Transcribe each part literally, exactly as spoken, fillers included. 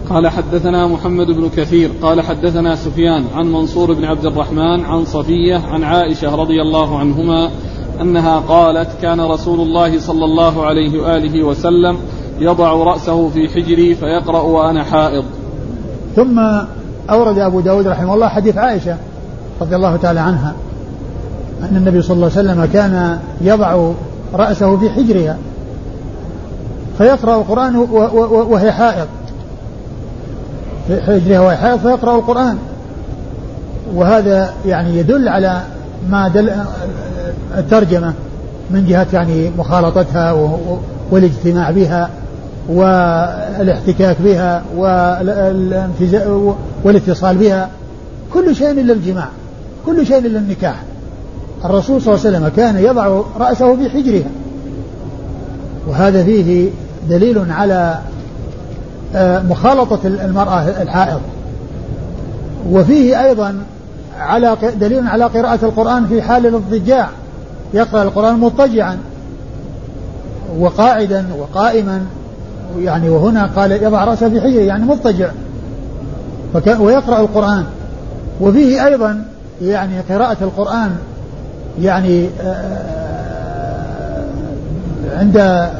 قال حدثنا محمد بن كثير قال حدثنا سفيان عن منصور بن عبد الرحمن عن صفية عن عائشة رضي الله عنهما أنها قالت كان رسول الله صلى الله عليه وآله وسلم يضع رأسه في حجري فيقرأ وأنا حائض. ثم أورد أبو داود رحمه الله حديث عائشة رضي الله تعالى عنها أن النبي صلى الله عليه وسلم كان يضع رأسه في حجرها فيقرأ القرآن وهي حائض، في حجرها وهي حائض فيقرأ القرآن. وهذا يعني يدل على ما دل الترجمة من جهة يعني مخالطتها والاجتماع بها والاحتكاك بها والاتصال بها، كل شيء إلا الجماع، كل شيء إلا النكاح. الرسول صلى الله عليه وسلم كان يضع رأسه في حجرها، وهذا فيه دليل على مخالطة المرأة الحائض، وفيه أيضا على دليل على قراءة القرآن في حال الاضطجاع، يقرأ القرآن مضطجعا وقاعدا وقائما يعني، وهنا قال يضع رأسه في حجره يعني مضطجع ويقرأ القرآن. وفيه أيضا يعني قراءة القرآن يعني عند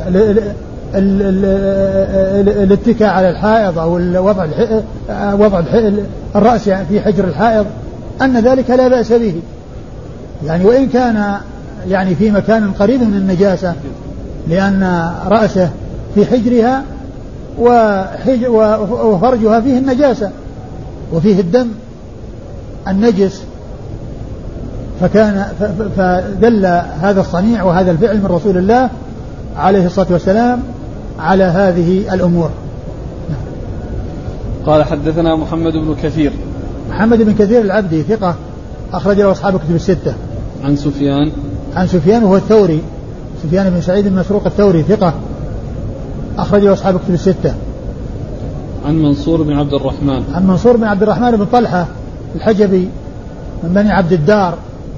الاتكاء على الحائض أو وضع وضع الرأس في حجر الحائض أن ذلك لا بأس به يعني، وإن كان يعني في مكان قريب من النجاسة، لأن رأسه في حجرها وفرجها فيه النجاسة وفيه الدم النجس، فكان فدل هذا الصنيع وهذا الفعل من رسول الله عليه الصلاة والسلام على هذه الأمور. قال حدثنا محمد بن كثير. محمد بن كثير العبدي ثقة أخرج له أصحاب الكتب الستة. عن سفيان. عن سفيان وهو الثوري، سفيان بن سعيد المسروق الثوري ثقة أخرج له أصحاب الكتب الستة. عن منصور بن عبد الرحمن. عن منصور بن عبد الرحمن بن طلحة الحجبي من بني عبد الدار،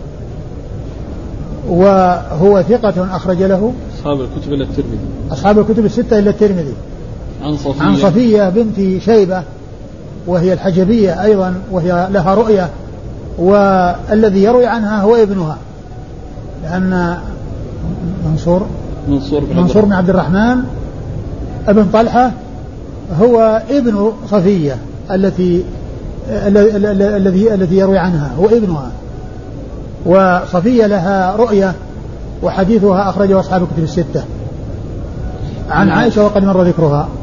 وهو ثقة أخرج له أصحاب الكتب إلا الترمذي. أصحاب الكتب الستة إلا الترمذي. عن صفية. عن صفية بنت شيبة وهي الحجبية أيضا، وهي لها رؤية، والذي يروي عنها هو ابنها، لأن منصور منصور بن, منصور بن عبد الرحمن ابن طلحة هو ابن صفية التي الذي الذي يروي عنها هو ابنها، وصفية لها رؤية وحديثها أخرجه أصحاب الكتب الستة عن عائشة وقد مر ذكرها.